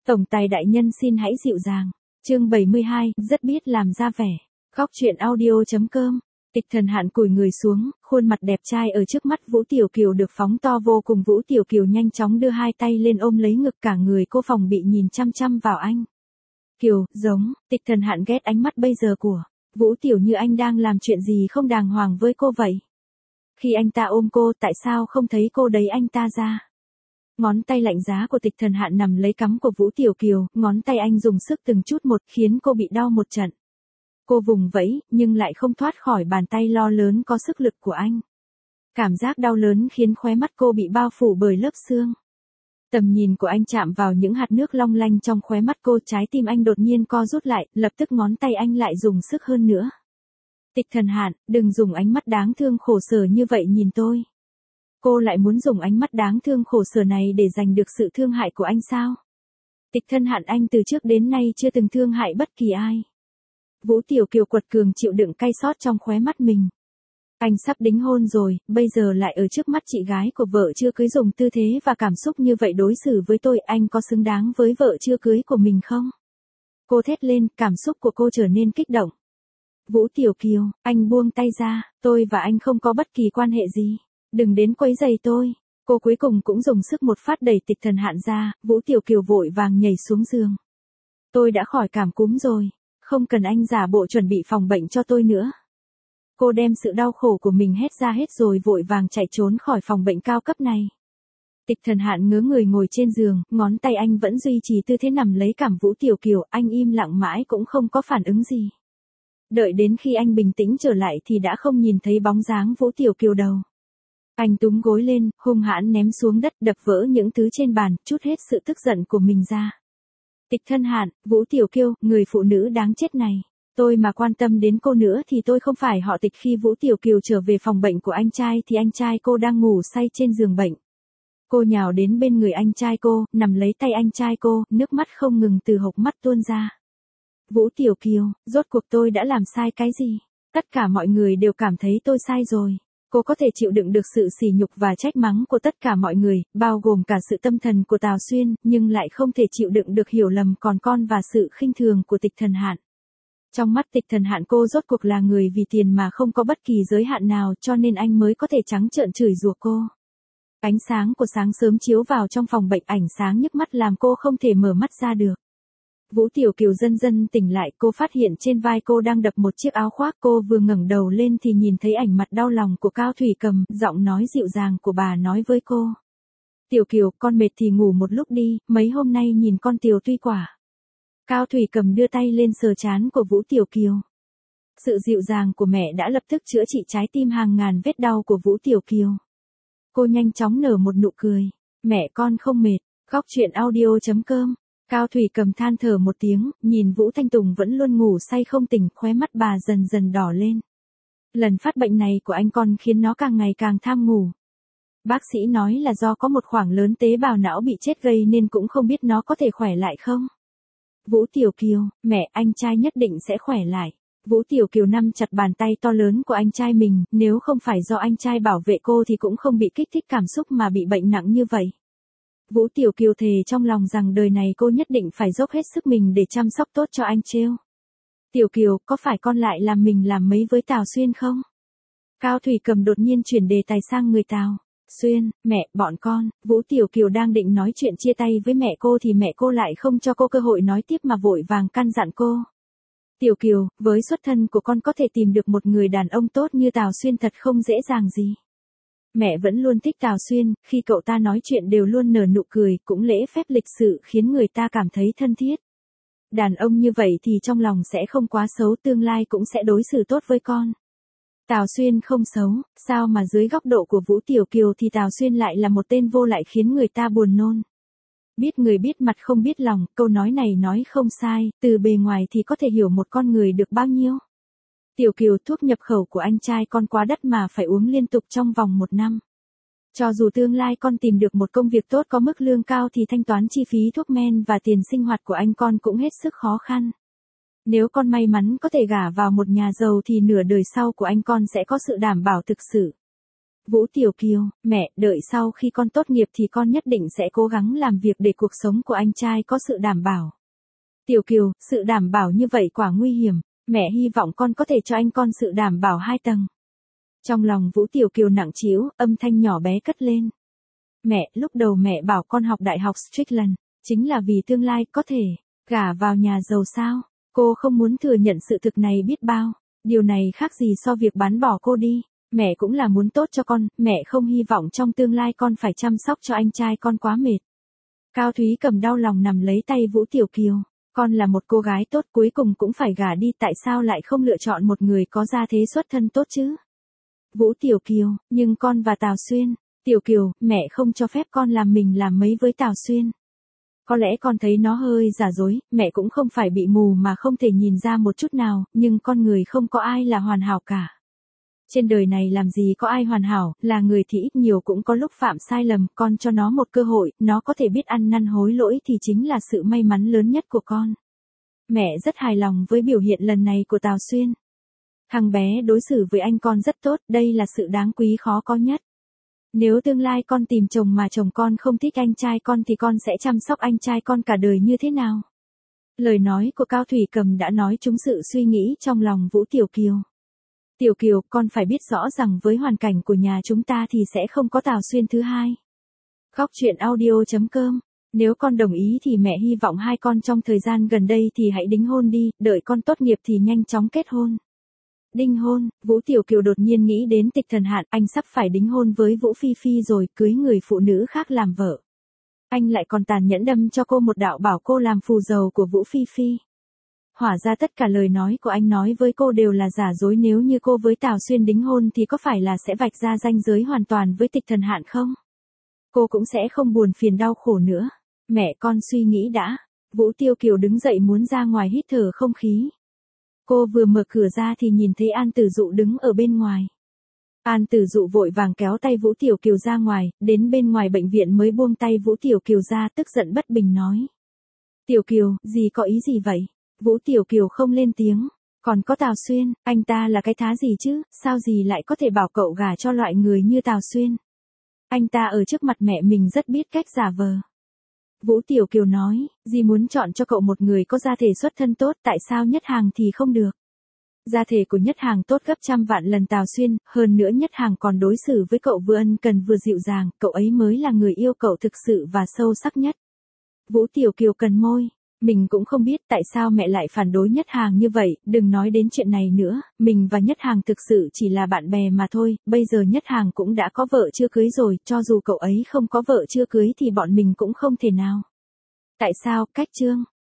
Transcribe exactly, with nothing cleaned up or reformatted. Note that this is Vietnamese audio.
Tổng tài đại nhân xin hãy dịu dàng. Chương bảy mươi hai, rất biết làm ra vẻ. Góc truyện audio.com. Tịch Thần Hạn cúi người xuống, khuôn mặt đẹp trai ở trước mắt Vũ Tiểu Kiều được phóng to vô cùng. Vũ Tiểu Kiều nhanh chóng đưa hai tay lên ôm lấy ngực, cả người cô phòng bị nhìn chăm chăm vào anh. Kiều, giống, Tịch Thần Hạn ghét ánh mắt bây giờ của Vũ Tiểu Như, anh đang làm chuyện gì không đàng hoàng với cô vậy? Khi anh ta ôm cô, tại sao không thấy cô đấy anh ta ra? Ngón tay lạnh giá của Tịch Thần Hạn nằm lấy cắm của Vũ Tiểu Kiều, ngón tay anh dùng sức từng chút một khiến cô bị đau một trận. Cô vùng vẫy, nhưng lại không thoát khỏi bàn tay lo lớn có sức lực của anh. Cảm giác đau lớn khiến khóe mắt cô bị bao phủ bởi lớp sương. Tầm nhìn của anh chạm vào những hạt nước long lanh trong khóe mắt cô, trái tim anh đột nhiên co rút lại, lập tức ngón tay anh lại dùng sức hơn nữa. Tịch Thần Hạn, đừng dùng ánh mắt đáng thương khổ sở như vậy nhìn tôi. Cô lại muốn dùng ánh mắt đáng thương khổ sở này để giành được sự thương hại của anh sao? Tịch Thần Hạn, anh từ trước đến nay chưa từng thương hại bất kỳ ai. Vũ Tiểu Kiều quật cường chịu đựng cay xót trong khóe mắt mình. Anh sắp đính hôn rồi, bây giờ lại ở trước mắt chị gái của vợ chưa cưới dùng tư thế và cảm xúc như vậy đối xử với tôi, anh có xứng đáng với vợ chưa cưới của mình không? Cô thét lên, cảm xúc của cô trở nên kích động. Vũ Tiểu Kiều, anh buông tay ra, tôi và anh không có bất kỳ quan hệ gì. Đừng đến quấy rầy tôi. Cô cuối cùng cũng dùng sức một phát đẩy Tịch Thần Hạn ra, Vũ Tiểu Kiều vội vàng nhảy xuống giường. Tôi đã khỏi cảm cúm rồi, không cần anh giả bộ chuẩn bị phòng bệnh cho tôi nữa. Cô đem sự đau khổ của mình hét ra hết rồi vội vàng chạy trốn khỏi phòng bệnh cao cấp này. Tịch Thần Hạn ngớ người ngồi trên giường, ngón tay anh vẫn duy trì tư thế nằm lấy cằm Vũ Tiểu Kiều, anh im lặng mãi cũng không có phản ứng gì. Đợi đến khi anh bình tĩnh trở lại thì đã không nhìn thấy bóng dáng Vũ Tiểu Kiều đâu. Anh túm gối lên, hung hãn ném xuống đất, đập vỡ những thứ trên bàn, trút hết sự tức giận của mình ra. Tịch Thần Hạn, Vũ Tiểu Kiều, người phụ nữ đáng chết này. Tôi mà quan tâm đến cô nữa thì tôi không phải họ Tịch. Khi Vũ Tiểu Kiều trở về phòng bệnh của anh trai thì anh trai cô đang ngủ say trên giường bệnh. Cô nhào đến bên người anh trai cô, nằm lấy tay anh trai cô, nước mắt không ngừng từ hộc mắt tuôn ra. Vũ Tiểu Kiều, rốt cuộc tôi đã làm sai cái gì? Tất cả mọi người đều cảm thấy tôi sai rồi. Cô có thể chịu đựng được sự sỉ nhục và trách mắng của tất cả mọi người, bao gồm cả sự tâm thần của Tào Xuyên, nhưng lại không thể chịu đựng được hiểu lầm còn con và sự khinh thường của Tịch Thần Hạn. Trong mắt Tịch Thần Hạn, cô rốt cuộc là người vì tiền mà không có bất kỳ giới hạn nào, cho nên anh mới có thể trắng trợn chửi rủa cô. Ánh sáng của sáng sớm chiếu vào trong phòng bệnh, ảnh sáng nhức mắt làm cô không thể mở mắt ra được. Vũ Tiểu Kiều dần dần tỉnh lại, cô phát hiện trên vai cô đang đập một chiếc áo khoác, cô vừa ngẩng đầu lên thì nhìn thấy ảnh mặt đau lòng của Cao Thủy Cầm, giọng nói dịu dàng của bà nói với cô. Tiểu Kiều, con mệt thì ngủ một lúc đi, mấy hôm nay nhìn con tiều tuy quả. Cao Thủy Cầm đưa tay lên sờ trán của Vũ Tiểu Kiều. Sự dịu dàng của mẹ đã lập tức chữa trị trái tim hàng ngàn vết đau của Vũ Tiểu Kiều. Cô nhanh chóng nở một nụ cười. Mẹ con không mệt. Góc truyện audio.com. Cao Thủy Cầm than thở một tiếng, nhìn Vũ Thanh Tùng vẫn luôn ngủ say không tỉnh, khóe mắt bà dần dần đỏ lên. Lần phát bệnh này của anh con khiến nó càng ngày càng tham ngủ. Bác sĩ nói là do có một khoảng lớn tế bào não bị chết gây nên cũng không biết nó có thể khỏe lại không. Vũ Tiểu Kiều, mẹ, anh trai nhất định sẽ khỏe lại. Vũ Tiểu Kiều nắm chặt bàn tay to lớn của anh trai mình, nếu không phải do anh trai bảo vệ cô thì cũng không bị kích thích cảm xúc mà bị bệnh nặng như vậy. Vũ Tiểu Kiều thề trong lòng rằng đời này cô nhất định phải dốc hết sức mình để chăm sóc tốt cho anh Trêu. Tiểu Kiều, có phải con lại làm mình làm mấy với Tào Xuyên không? Cao Thủy Cầm đột nhiên chuyển đề tài sang người Tào Xuyên. Mẹ, bọn con. Vũ Tiểu Kiều đang định nói chuyện chia tay với mẹ cô thì mẹ cô lại không cho cô cơ hội nói tiếp mà vội vàng căn dặn cô. Tiểu Kiều, với xuất thân của con có thể tìm được một người đàn ông tốt như Tào Xuyên thật không dễ dàng gì. Mẹ vẫn luôn thích Tào Xuyên, khi cậu ta nói chuyện đều luôn nở nụ cười, cũng lễ phép lịch sự khiến người ta cảm thấy thân thiết. Đàn ông như vậy thì trong lòng sẽ không quá xấu, tương lai cũng sẽ đối xử tốt với con. Tào Xuyên không xấu, sao mà dưới góc độ của Vũ Tiểu Kiều thì Tào Xuyên lại là một tên vô lại khiến người ta buồn nôn. Biết người biết mặt không biết lòng, câu nói này nói không sai, từ bề ngoài thì có thể hiểu một con người được bao nhiêu. Tiểu Kiều, thuốc nhập khẩu của anh trai con quá đắt mà phải uống liên tục trong vòng một năm. Cho dù tương lai con tìm được một công việc tốt có mức lương cao thì thanh toán chi phí thuốc men và tiền sinh hoạt của anh con cũng hết sức khó khăn. Nếu con may mắn có thể gả vào một nhà giàu thì nửa đời sau của anh con sẽ có sự đảm bảo thực sự. Vũ Tiểu Kiều, mẹ, đợi sau khi con tốt nghiệp thì con nhất định sẽ cố gắng làm việc để cuộc sống của anh trai có sự đảm bảo. Tiểu Kiều, sự đảm bảo như vậy quả nguy hiểm, mẹ hy vọng con có thể cho anh con sự đảm bảo hai tầng. Trong lòng Vũ Tiểu Kiều nặng trĩu, âm thanh nhỏ bé cất lên. Mẹ, lúc đầu mẹ bảo con học đại học Strickland, chính là vì tương lai có thể gả vào nhà giàu sao? Cô không muốn thừa nhận sự thực này biết bao. Điều này khác gì so việc bán bỏ cô đi. Mẹ cũng là muốn tốt cho con, mẹ không hy vọng trong tương lai con phải chăm sóc cho anh trai con quá mệt. Cao Thúy Cầm đau lòng nằm lấy tay Vũ Tiểu Kiều. Con là một cô gái tốt cuối cùng cũng phải gả đi, tại sao lại không lựa chọn một người có gia thế xuất thân tốt chứ? Vũ Tiểu Kiều, nhưng con và Tào Xuyên. Tiểu Kiều, mẹ không cho phép con làm mình làm mấy với Tào Xuyên. Có lẽ con thấy nó hơi giả dối, mẹ cũng không phải bị mù mà không thể nhìn ra một chút nào, nhưng con người không có ai là hoàn hảo cả. Trên đời này làm gì có ai hoàn hảo, là người thì ít nhiều cũng có lúc phạm sai lầm, con cho nó một cơ hội, nó có thể biết ăn năn hối lỗi thì chính là sự may mắn lớn nhất của con. Mẹ rất hài lòng với biểu hiện lần này của Tào Xuyên. Thằng bé đối xử với anh con rất tốt, đây là sự đáng quý khó có nhất. Nếu tương lai con tìm chồng mà chồng con không thích anh trai con thì con sẽ chăm sóc anh trai con cả đời như thế nào? Lời nói của Cao Thủy Cầm đã nói trúng sự suy nghĩ trong lòng Vũ Tiểu Kiều. Tiểu Kiều, con phải biết rõ rằng với hoàn cảnh của nhà chúng ta thì sẽ không có Tào Xuyên thứ hai. Góc truyện audio chấm com. Nếu con đồng ý thì mẹ hy vọng hai con trong thời gian gần đây thì hãy đính hôn đi, đợi con tốt nghiệp thì nhanh chóng kết hôn. Đính hôn, Vũ Tiểu Kiều đột nhiên nghĩ đến Tịch Thần Hạn, anh sắp phải đính hôn với Vũ Phi Phi rồi, cưới người phụ nữ khác làm vợ. Anh lại còn tàn nhẫn đâm cho cô một đạo bảo cô làm phù dầu của Vũ Phi Phi. Hóa ra tất cả lời nói của anh nói với cô đều là giả dối, nếu như cô với Tào Xuyên đính hôn thì có phải là sẽ vạch ra ranh giới hoàn toàn với Tịch Thần Hạn không? Cô cũng sẽ không buồn phiền đau khổ nữa. Mẹ con suy nghĩ đã. Vũ Tiểu Kiều đứng dậy muốn ra ngoài hít thở không khí. Cô vừa mở cửa ra thì nhìn thấy An Tử Dụ đứng ở bên ngoài. An Tử Dụ vội vàng kéo tay Vũ Tiểu Kiều ra ngoài, đến bên ngoài bệnh viện mới buông tay Vũ Tiểu Kiều ra, tức giận bất bình nói. Tiểu Kiều, dì có ý gì vậy? Vũ Tiểu Kiều không lên tiếng. Còn có Tào Xuyên, anh ta là cái thá gì chứ, sao dì lại có thể bảo cậu gả cho loại người như Tào Xuyên? Anh ta ở trước mặt mẹ mình rất biết cách giả vờ. Vũ Tiểu Kiều nói, dì muốn chọn cho cậu một người có gia thể xuất thân tốt, tại sao Nhất Hàng thì không được? Gia thể của Nhất Hàng tốt gấp trăm vạn lần Tào Xuyên, hơn nữa Nhất Hàng còn đối xử với cậu vừa ân cần vừa dịu dàng, cậu ấy mới là người yêu cậu thực sự và sâu sắc nhất. Vũ Tiểu Kiều cần môi. Mình cũng không biết tại sao mẹ lại phản đối Nhất Hàng như vậy, đừng nói đến chuyện này nữa, mình và Nhất Hàng thực sự chỉ là bạn bè mà thôi, bây giờ Nhất Hàng cũng đã có vợ chưa cưới rồi, cho dù cậu ấy không có vợ chưa cưới thì bọn mình cũng không thể nào. Tại sao, cách chương?